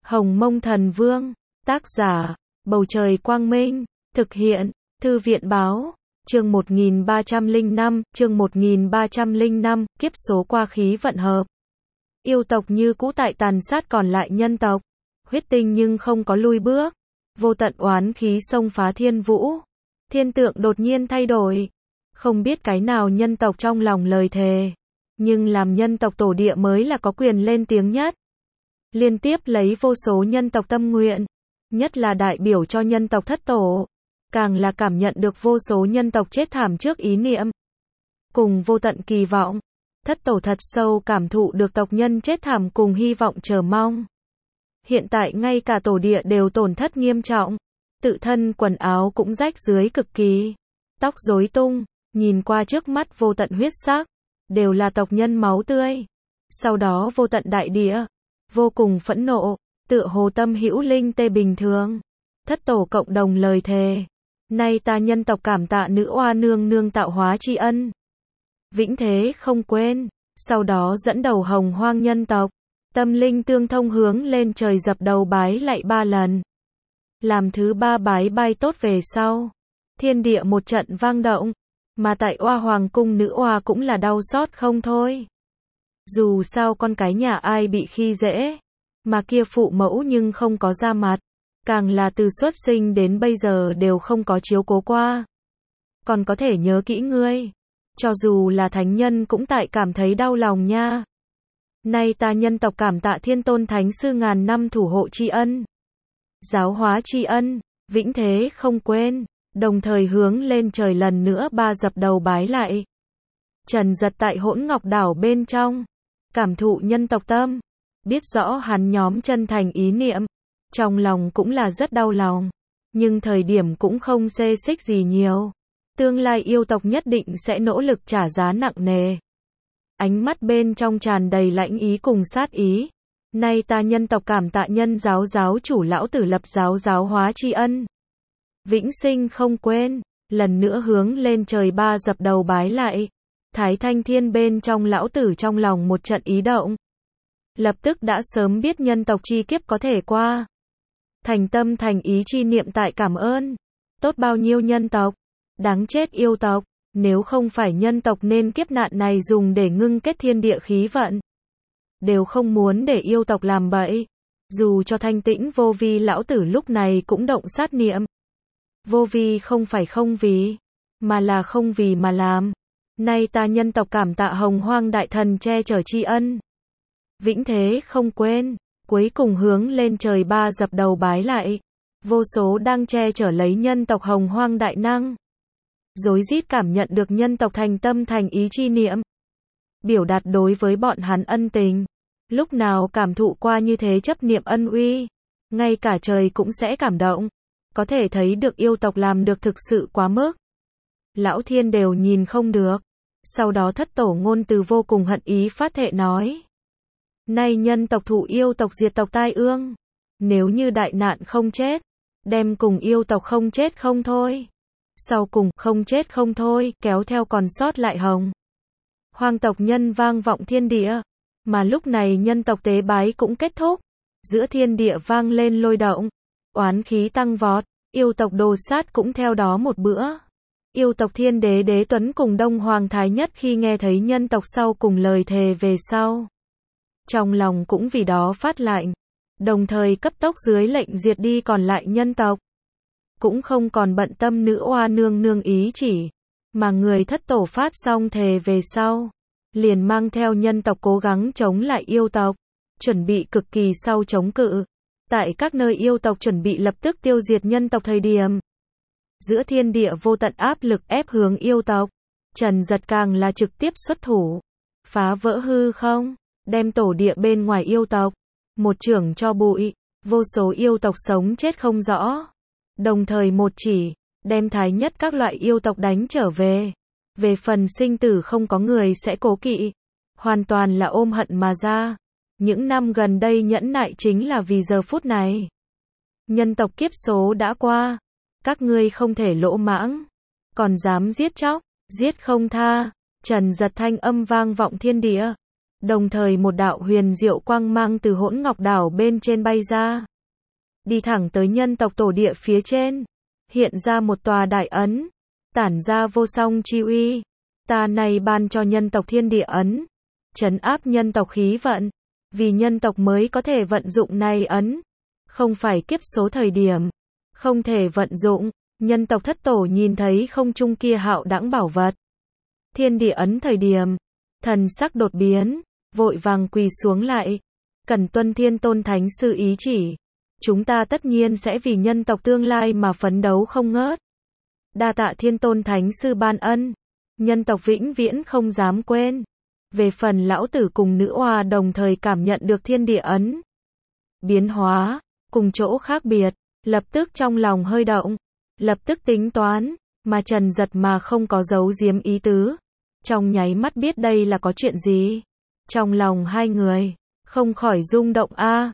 Hồng Mông Thần Vương, tác giả, Bầu Trời Quang Minh, thực hiện, Thư viện Báo, chương 1305, kiếp số qua khí vận hợp. Yêu tộc như cũ tại tàn sát còn lại nhân tộc, huyết tinh nhưng không có lui bước, vô tận oán khí xông phá thiên vũ, thiên tượng đột nhiên thay đổi, không biết cái nào nhân tộc trong lòng lời thề, nhưng làm nhân tộc tổ địa mới là có quyền lên tiếng nhất. Liên tiếp lấy vô số nhân tộc tâm nguyện, nhất là đại biểu cho nhân tộc thất tổ, càng là cảm nhận được vô số nhân tộc chết thảm trước ý niệm. Cùng vô tận kỳ vọng, thất tổ thật sâu cảm thụ được tộc nhân chết thảm cùng hy vọng chờ mong. Hiện tại ngay cả tổ địa đều tổn thất nghiêm trọng, tự thân quần áo cũng rách rưới cực kỳ, tóc rối tung, nhìn qua trước mắt vô tận huyết sắc, đều là tộc nhân máu tươi. Sau đó vô tận đại địa, vô cùng phẫn nộ, tựa hồ tâm hữu linh tê bình thường. Thất tổ cộng đồng lời thề, nay ta nhân tộc cảm tạ nữ oa nương nương tạo hóa tri ân, vĩnh thế không quên. Sau đó dẫn đầu hồng hoang nhân tộc, tâm linh tương thông hướng lên trời dập đầu bái lạy 3 lần. Làm thứ 3 bái bay tốt về sau, thiên địa một trận vang động, mà tại oa hoàng cung nữ oa cũng là đau xót không thôi. Dù sao con cái nhà ai bị khi dễ, mà kia phụ mẫu nhưng không có ra mặt, càng là từ xuất sinh đến bây giờ đều không có chiếu cố qua. Còn có thể nhớ kỹ ngươi, cho dù là thánh nhân cũng tại cảm thấy đau lòng nha. Nay ta nhân tộc cảm tạ thiên tôn thánh sư ngàn năm thủ hộ tri ân, giáo hóa tri ân, vĩnh thế không quên, đồng thời hướng lên trời lần nữa 3 dập đầu bái lại. Trần Giật tại Hỗn Ngọc Đảo bên trong, cảm thụ nhân tộc tâm, biết rõ hắn nhóm chân thành ý niệm, trong lòng cũng là rất đau lòng, nhưng thời điểm cũng không xê xích gì nhiều. Tương lai yêu tộc nhất định sẽ nỗ lực trả giá nặng nề. Ánh mắt bên trong tràn đầy lãnh ý cùng sát ý. Nay ta nhân tộc cảm tạ nhân giáo giáo chủ lão tử lập giáo giáo hóa tri ân, vĩnh sinh không quên, lần nữa hướng lên trời 3 dập đầu bái lại. Thái Thanh Thiên bên trong lão tử trong lòng một trận ý động. Lập tức đã sớm biết nhân tộc chi kiếp có thể qua. Thành tâm thành ý chi niệm tại cảm ơn. Tốt bao nhiêu nhân tộc, đáng chết yêu tộc, nếu không phải nhân tộc nên kiếp nạn này dùng để ngưng kết thiên địa khí vận. Đều không muốn để yêu tộc làm bậy. Dù cho thanh tĩnh vô vi lão tử lúc này cũng động sát niệm. Vô vi không phải không vì, mà là không vì mà làm. Nay ta nhân tộc cảm tạ hồng hoang đại thần che chở tri ân, vĩnh thế không quên, cuối cùng hướng lên trời 3 dập đầu bái lại. Vô số đang che chở lấy nhân tộc hồng hoang đại năng, rối rít cảm nhận được nhân tộc thành tâm thành ý chi niệm, biểu đạt đối với bọn hắn ân tình. Lúc nào cảm thụ qua như thế chấp niệm ân uy, ngay cả trời cũng sẽ cảm động. Có thể thấy được yêu tộc làm được thực sự quá mức. Lão thiên đều nhìn không được. Sau đó thất tổ ngôn từ vô cùng hận ý phát thệ nói. Nay nhân tộc thụ yêu tộc diệt tộc tai ương. Nếu như đại nạn không chết, đem cùng yêu tộc không chết không thôi. Sau cùng không chết không thôi, kéo theo còn sót lại hồng hoang tộc nhân vang vọng thiên địa. Mà lúc này nhân tộc tế bái cũng kết thúc. Giữa thiên địa vang lên lôi động, oán khí tăng vọt, yêu tộc đồ sát cũng theo đó một bữa. Yêu tộc thiên đế đế tuấn cùng đông hoàng thái nhất khi nghe thấy nhân tộc sau cùng lời thề về sau, trong lòng cũng vì đó phát lạnh, đồng thời cấp tốc dưới lệnh diệt đi còn lại nhân tộc. Cũng không còn bận tâm nữ oa nương nương ý chỉ, mà người thất tổ phát xong thề về sau, liền mang theo nhân tộc cố gắng chống lại yêu tộc, chuẩn bị cực kỳ sau chống cự. Tại các nơi yêu tộc chuẩn bị lập tức tiêu diệt nhân tộc thời điểm, giữa thiên địa vô tận áp lực ép hướng yêu tộc, Trần Giật càng là trực tiếp xuất thủ, phá vỡ hư không, đem tổ địa bên ngoài yêu tộc một chưởng cho bụi, vô số yêu tộc sống chết không rõ. Đồng thời một chỉ, đem thái nhất các loại yêu tộc đánh trở về. Về phần sinh tử không có người sẽ cố kỵ, hoàn toàn là ôm hận mà ra. Những năm gần đây nhẫn nại chính là vì giờ phút này. Nhân tộc kiếp số đã qua, các ngươi không thể lỗ mãng, còn dám giết chóc, giết không tha. Trần Giật thanh âm vang vọng thiên địa, Đồng thời một đạo huyền diệu quang mang từ hỗn ngọc đảo bên trên bay ra. Đi thẳng tới nhân tộc tổ địa phía trên. Hiện ra một tòa đại ấn. Tản ra vô song chi uy. Ta này ban cho nhân tộc thiên địa ấn. Trấn áp nhân tộc khí vận. Vì nhân tộc mới có thể vận dụng này ấn. Không phải kiếp số thời điểm. Không thể vận dụng. Nhân tộc thất tổ nhìn thấy không trung kia hạo đãng bảo vật. Thiên địa ấn thời điểm. Thần sắc đột biến. Vội vàng quỳ xuống lại. Cần tuân thiên tôn thánh sư ý chỉ. Chúng ta tất nhiên sẽ vì nhân tộc tương lai mà phấn đấu không ngớt. Đa tạ thiên tôn thánh sư ban ân. Nhân tộc vĩnh viễn không dám quên. Về phần lão tử cùng nữ oa đồng thời cảm nhận được thiên địa ấn. Biến hóa, cùng chỗ khác biệt, lập tức trong lòng hơi động. Lập tức tính toán, mà Trần Giật mà không có giấu giếm ý tứ. Trong nháy mắt biết đây là có chuyện gì. Trong lòng hai người, không khỏi rung động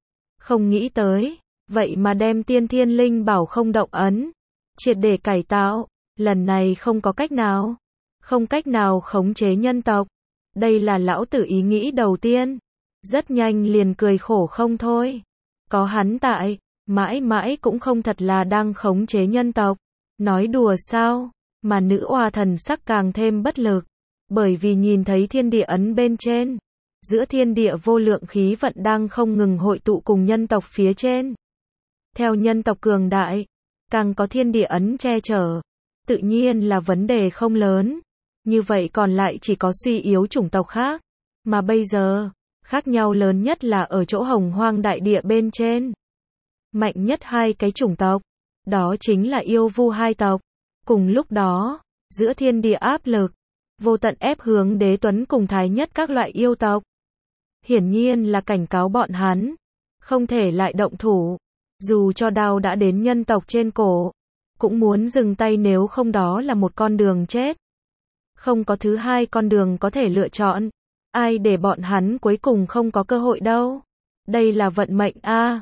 không nghĩ tới, vậy mà đem tiên thiên linh bảo không động ấn. Triệt để cải tạo, lần này không có cách nào. Không cách nào khống chế nhân tộc. Đây là lão tử ý nghĩ đầu tiên. Rất nhanh liền cười khổ không thôi. Có hắn tại, mãi mãi cũng không thật là đang khống chế nhân tộc. Nói đùa sao, mà nữ oa thần sắc càng thêm bất lực. Bởi vì nhìn thấy thiên địa ấn bên trên. Giữa thiên địa vô lượng khí vận đang không ngừng hội tụ cùng nhân tộc phía trên. Theo nhân tộc cường đại, càng có thiên địa ấn che chở. Tự nhiên là vấn đề không lớn. Như vậy còn lại chỉ có suy yếu chủng tộc khác. Mà bây giờ, khác nhau lớn nhất là ở chỗ hồng hoang đại địa bên trên. Mạnh nhất hai cái chủng tộc. Đó chính là yêu vu hai tộc. Cùng lúc đó, giữa thiên địa áp lực. Vô tận ép hướng Đế Tuấn cùng Thái Nhất các loại yêu tộc. Hiển nhiên là cảnh cáo bọn hắn. Không thể lại động thủ. Dù cho đao đã đến nhân tộc trên cổ. Cũng muốn dừng tay nếu không đó là một con đường chết. Không có thứ hai con đường có thể lựa chọn. Ai để bọn hắn cuối cùng không có cơ hội đâu. Đây là vận mệnh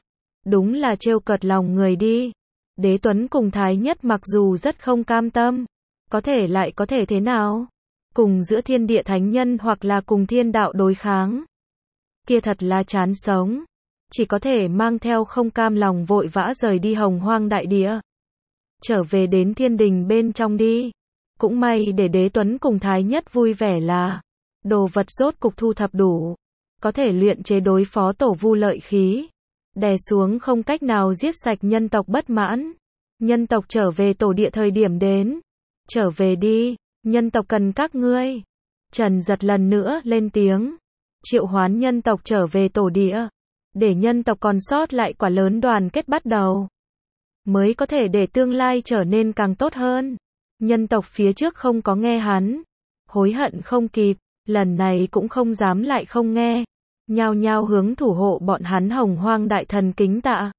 Đúng là trêu cợt lòng người đi. Đế Tuấn cùng Thái Nhất mặc dù rất không cam tâm. Có thể lại có thể thế nào? Cùng giữa thiên địa thánh nhân hoặc là cùng thiên đạo đối kháng. Kia thật là chán sống. Chỉ có thể mang theo không cam lòng vội vã rời đi hồng hoang đại địa. Trở về đến thiên đình bên trong đi. Cũng may để Đế Tuấn cùng Thái Nhất vui vẻ là đồ vật rốt cục thu thập đủ. Có thể luyện chế đối phó tổ vu lợi khí. Đè xuống không cách nào giết sạch nhân tộc bất mãn. Nhân tộc trở về tổ địa thời điểm đến. Trở về đi, nhân tộc cần các ngươi. Trần Giật lần nữa lên tiếng. Triệu hoán nhân tộc trở về tổ địa. Để nhân tộc còn sót lại quả lớn đoàn kết bắt đầu. Mới có thể để tương lai trở nên càng tốt hơn. Nhân tộc phía trước không có nghe hắn. Hối hận không kịp, lần này cũng không dám lại không nghe. Nhao nhao hướng thủ hộ bọn hắn hồng hoang đại thần kính tạ.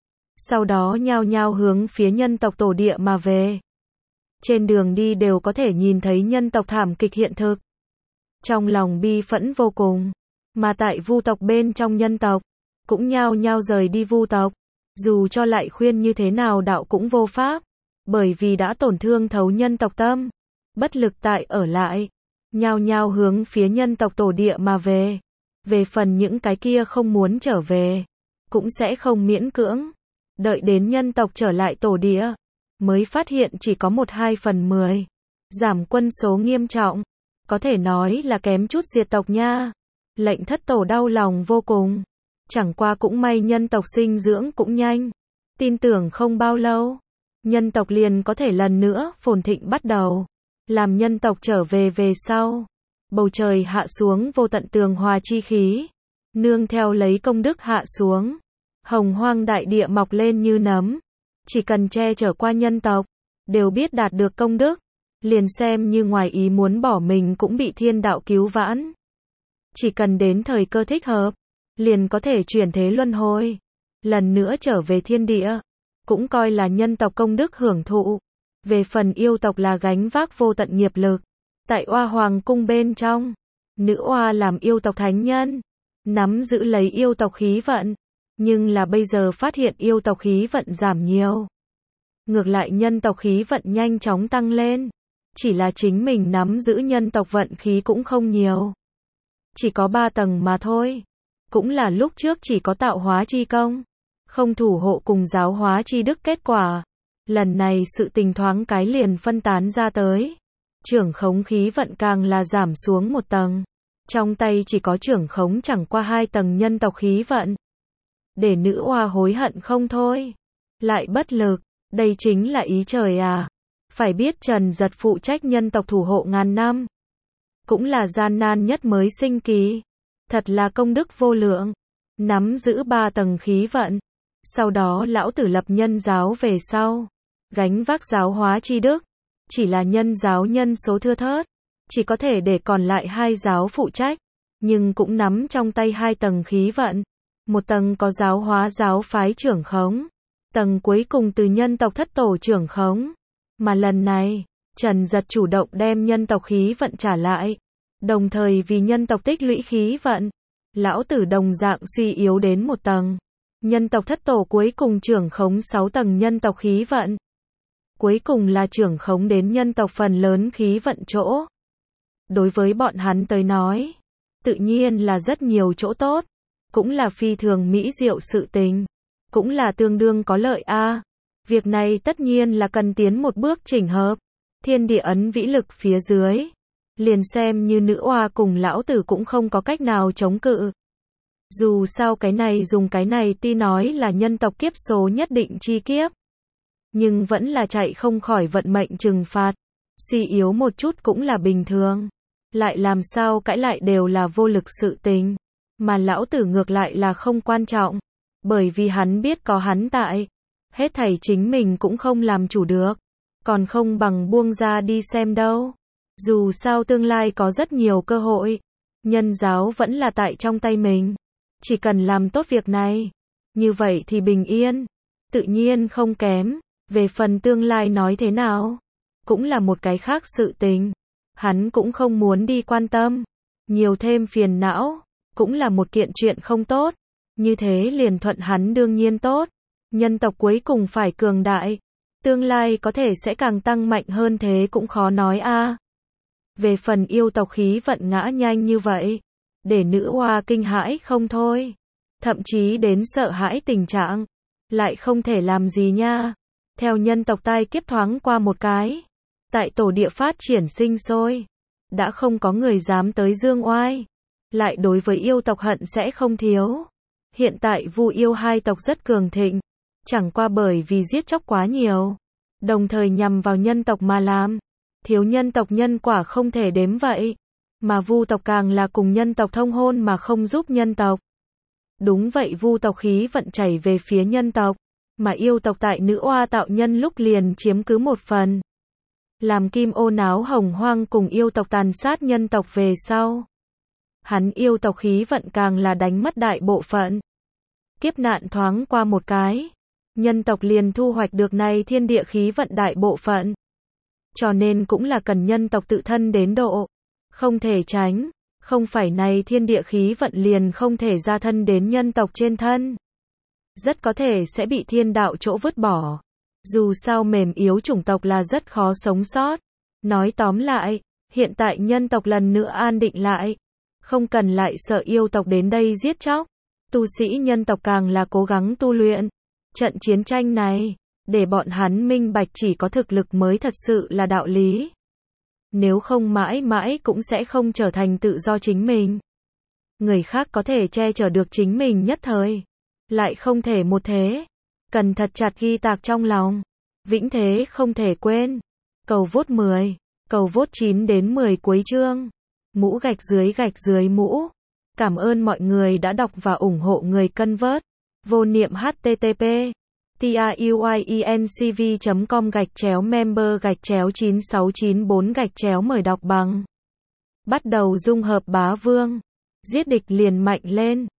Sau đó nhao nhao hướng phía nhân tộc tổ địa mà về. Trên đường đi đều có thể nhìn thấy nhân tộc thảm kịch hiện thực. Trong lòng bi phẫn vô cùng. Mà tại vu tộc bên trong nhân tộc, cũng nhao nhao rời đi vu tộc. Dù cho lại khuyên như thế nào đạo cũng vô pháp. Bởi vì đã tổn thương thấu nhân tộc tâm. Bất lực tại ở lại. Nhao nhao hướng phía nhân tộc tổ địa mà về. Về phần những cái kia không muốn trở về. Cũng sẽ không miễn cưỡng. Đợi đến nhân tộc trở lại tổ địa. Mới phát hiện chỉ có 1/2/10. Giảm quân số nghiêm trọng. Có thể nói là kém chút diệt tộc nha. Lệnh thất tổ đau lòng vô cùng. Chẳng qua cũng may nhân tộc sinh dưỡng cũng nhanh. Tin tưởng không bao lâu. Nhân tộc liền có thể lần nữa phồn thịnh bắt đầu. Làm nhân tộc trở về về sau. Bầu trời hạ xuống vô tận tường hòa chi khí. Nương theo lấy công đức hạ xuống. Hồng hoang đại địa mọc lên như nấm. Chỉ cần che chở qua nhân tộc. Đều biết đạt được công đức. Liền xem như ngoài ý muốn bỏ mình cũng bị thiên đạo cứu vãn. Chỉ cần đến thời cơ thích hợp. Liền có thể chuyển thế luân hồi. Lần nữa trở về thiên địa. Cũng coi là nhân tộc công đức hưởng thụ. Về phần yêu tộc là gánh vác vô tận nghiệp lực. Tại Oa Hoàng cung bên trong. Nữ oa làm yêu tộc thánh nhân. Nắm giữ lấy yêu tộc khí vận. Nhưng là bây giờ phát hiện yêu tộc khí vận giảm nhiều. Ngược lại nhân tộc khí vận nhanh chóng tăng lên. Chỉ là chính mình nắm giữ nhân tộc vận khí cũng không nhiều. chỉ có 3 tầng mà thôi. Cũng là lúc trước chỉ có tạo hóa chi công, không thủ hộ cùng giáo hóa chi đức kết quả. Lần này sự tình thoáng cái liền phân tán ra tới. Trưởng khống khí vận càng là giảm xuống 1 tầng. Trong tay chỉ có trưởng khống chẳng qua 2 tầng nhân tộc khí vận. Để nữ oa hối hận không thôi. Lại bất lực, đây chính là ý trời à. Phải biết Trần Giật phụ trách nhân tộc thủ hộ ngàn năm. Cũng là gian nan nhất mới sinh kỳ. Thật là công đức vô lượng. Nắm giữ 3 tầng khí vận. Sau đó lão tử lập nhân giáo về sau. Gánh vác giáo hóa chi đức. Chỉ là nhân giáo nhân số thưa thớt. Chỉ có thể để còn lại 2 giáo phụ trách. Nhưng cũng nắm trong tay 2 tầng khí vận. 1 tầng có giáo hóa giáo phái trưởng khống. Tầng cuối cùng từ nhân tộc thất tổ trưởng khống. Mà lần này, Trần Giật chủ động đem nhân tộc khí vận trả lại. Đồng thời vì nhân tộc tích lũy khí vận. Lão tử đồng dạng suy yếu đến 1 tầng. Nhân tộc thất tổ cuối cùng trưởng khống 6 tầng nhân tộc khí vận. Cuối cùng là trưởng khống đến nhân tộc phần lớn khí vận chỗ. Đối với bọn hắn tới nói, tự nhiên là rất nhiều chỗ tốt. Cũng là phi thường mỹ diệu sự tình. Cũng là tương đương có lợi a. Việc này tất nhiên là cần tiến một bước chỉnh hợp. Thiên địa ấn vĩ lực phía dưới. Liền xem như nữ oa cùng lão tử cũng không có cách nào chống cự. Dù sao cái này dùng cái này tuy nói là nhân tộc kiếp số nhất định chi kiếp. Nhưng vẫn là chạy không khỏi vận mệnh trừng phạt. Suy yếu một chút cũng là bình thường. Lại làm sao cãi lại đều là vô lực sự tình. Mà lão tử ngược lại là không quan trọng. Bởi vì hắn biết có hắn tại. Hết thảy chính mình cũng không làm chủ được. Còn không bằng buông ra đi xem đâu. Dù sao tương lai có rất nhiều cơ hội. Nhân giáo vẫn là tại trong tay mình. Chỉ cần làm tốt việc này. Như vậy thì bình yên. Tự nhiên không kém. Về phần tương lai nói thế nào. Cũng là một cái khác sự tình. Hắn cũng không muốn đi quan tâm. Nhiều thêm phiền não. Cũng là một kiện chuyện không tốt. Như thế liền thuận hắn đương nhiên tốt. Nhân tộc cuối cùng phải cường đại. Tương lai có thể sẽ càng tăng mạnh hơn thế cũng khó nói a. Về phần yêu tộc khí vận ngã nhanh như vậy. Để nữ oa kinh hãi không thôi. Thậm chí đến sợ hãi tình trạng. Lại không thể làm gì nha. Theo nhân tộc tai kiếp thoáng qua một cái. Tại tổ địa phát triển sinh sôi. Đã không có người dám tới dương oai. Lại đối với yêu tộc hận sẽ không thiếu. Hiện tại Vu yêu 2 tộc rất cường thịnh. Chẳng qua bởi vì giết chóc quá nhiều. Đồng thời nhằm vào nhân tộc mà làm. Thiếu nhân tộc nhân quả không thể đếm vậy. Mà Vu tộc càng là cùng nhân tộc thông hôn mà không giúp nhân tộc. Đúng vậy, Vu tộc khí vận chảy về phía nhân tộc. Mà yêu tộc tại nữ oa tạo nhân lúc liền chiếm cứ 1 phần. Làm Kim Ô náo hồng hoang cùng yêu tộc tàn sát nhân tộc về sau. Hắn yêu tộc khí vận càng là đánh mất đại bộ phận. Kiếp nạn thoáng qua một cái. Nhân tộc liền thu hoạch được này thiên địa khí vận đại bộ phận. Cho nên cũng là cần nhân tộc tự thân đến độ. Không thể tránh. Không phải này thiên địa khí vận liền không thể ra thân đến nhân tộc trên thân. Rất có thể sẽ bị thiên đạo chỗ vứt bỏ. Dù sao mềm yếu chủng tộc là rất khó sống sót. Nói tóm lại, hiện tại nhân tộc lần nữa an định lại. Không cần lại sợ yêu tộc đến đây giết chóc. Tu sĩ nhân tộc càng là cố gắng tu luyện. Trận chiến tranh này, để bọn hắn minh bạch chỉ có thực lực mới thật sự là đạo lý. Nếu không mãi mãi cũng sẽ không trở thành tự do chính mình. Người khác có thể che chở được chính mình nhất thời. Lại không thể một thế. Cần thật chặt ghi tạc trong lòng. Vĩnh thế không thể quên. Cầu vote 10. Cầu vote 9 đến 10 cuối chương. Mũ gạch dưới mũ. Cảm ơn mọi người đã đọc và ủng hộ người cân vớt. Vô niệm http truyencv.com/member/9694 mời đọc bằng. Bắt đầu dung hợp bá vương. Giết địch liền mạnh lên.